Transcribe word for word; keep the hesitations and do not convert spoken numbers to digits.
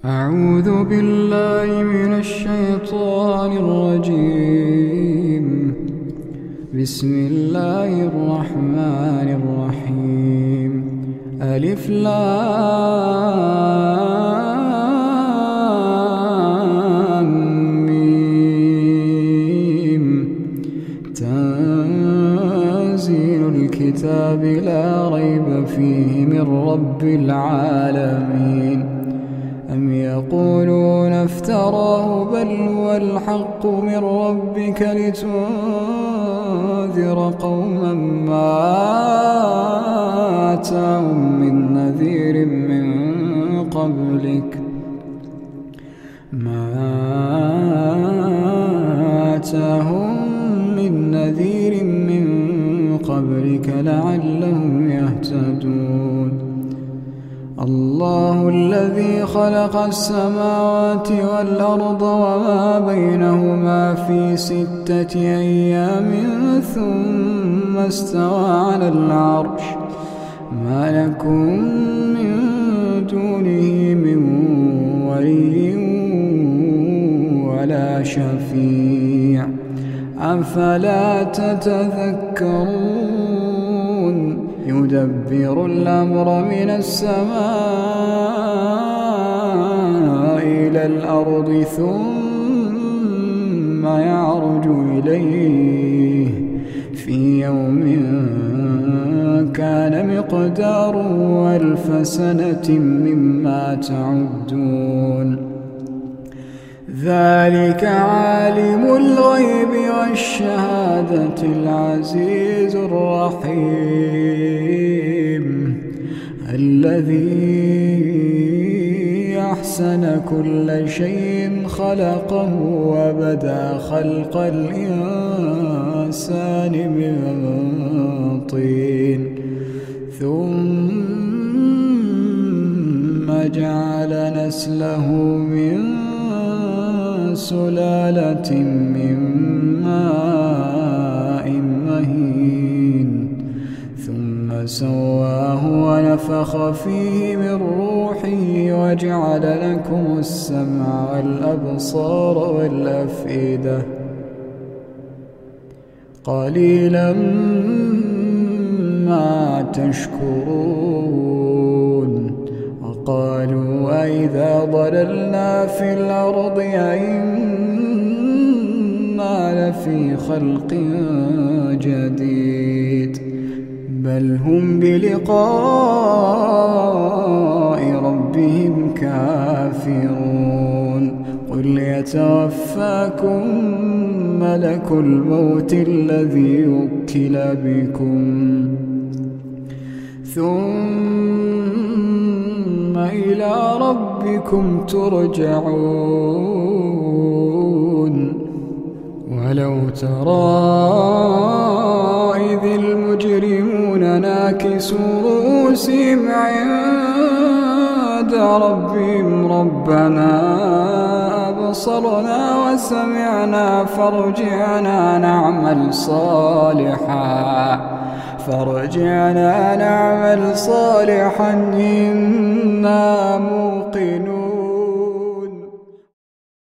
أعوذ بالله من الشيطان الرجيم. بسم الله الرحمن الرحيم. ألف لام ميم. تنزيل الكتاب لا ريب فيه من رب العالمين. أم يقولون افتراه بل هو الحق من ربك لتنذر قوما ما آتاهم من نذير من قبلك ما آتاهم من نذير من قبلك لعلهم يهتدون. الله الذي خلق السماوات والأرض وما بينهما في ستة أيام ثم استوى على العرش. ما لكم من دونه من ولي ولا شفيع أفلا تتذكرون. يدبر الأمر من السماء إلى الأرض ثم يعرج إليه في يوم كان مقداره ألف سنة مما تعدون. ذلك عالم الغيب والشهادة العزيز الرحيم الذي أحسن كل شيء خلقه وبدأ خلق الإنسان من طين ثم جعل نسله من سلالة من ماء مهين ثم سواه ونفخ فيه من روحه وجعل لكم السمع والأبصار والأفئدة قليلا ما تشكرون. وقالوا أئذا ضللنا في الأرض أئنا لفي خلق جديد بل هم بلقاء ربهم كافرون. قل يتوفاكم ملك الموت الذي وكل بكم ثم إلى ربكم ترجعون. ولو ترى إذ المجرمون ناكسوا رؤوسهم عند ربهم ربنا أبصرنا وسمعنا فارجعنا نعمل صالحا فارجعنا نعمل صالحا إنا موقنون.